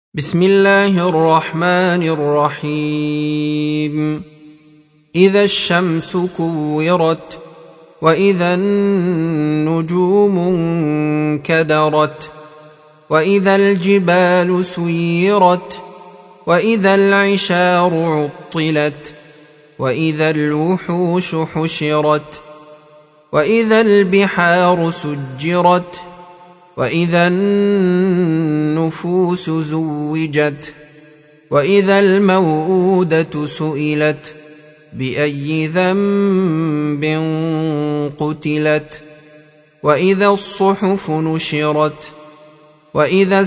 بسم الله الرحمن الرحيم. إذا الشمس كورت، وإذا النجوم انكدرت، وإذا الجبال سيرت، وإذا العشار عطلت، وإذا الوحوش حشرت، وإذا البحار سجرت، وإذا النفوس زوجت، وإذا الموءودة سئلت بأي ذنب قتلت، وإذا الصحف نشرت، وإذا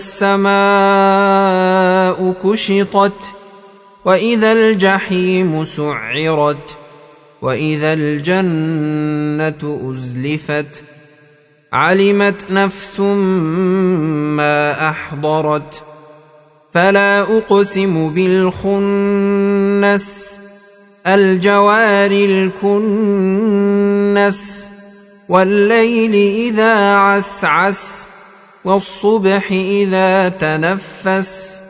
السماء كشطت، وإذا الجحيم سعرت، وإذا الجنة أزلفت، علمت نفس ما أحضرت. فلا أقسم بالخنس، الجوار الكنس، والليل إذا عسعس، والصبح إذا تنفس،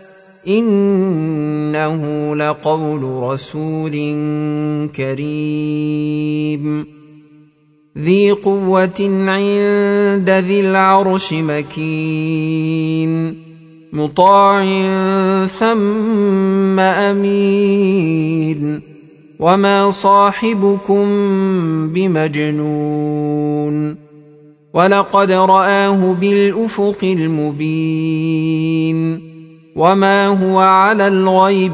إنه لقول رسول كريم ذي قوة عند ذي العرش مكين، مطاع ثم أمين، وما صاحبكم بمجنون، ولقد رآه بالأفق المبين، وما هو على الغيب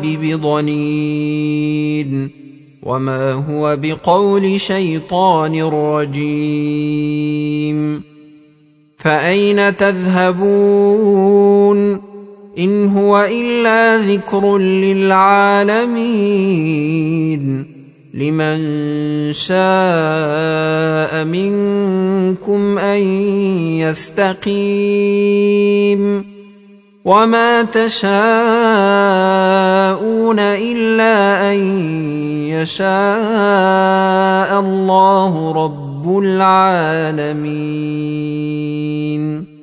بضنين، وما هو بقول شيطان رجيم. فأين تذهبون؟ إن هو إلا ذكر للعالمين، لمن شاء منكم أن يستقيم، وما تشاءون إلا أن يشاء الله رب العالمين.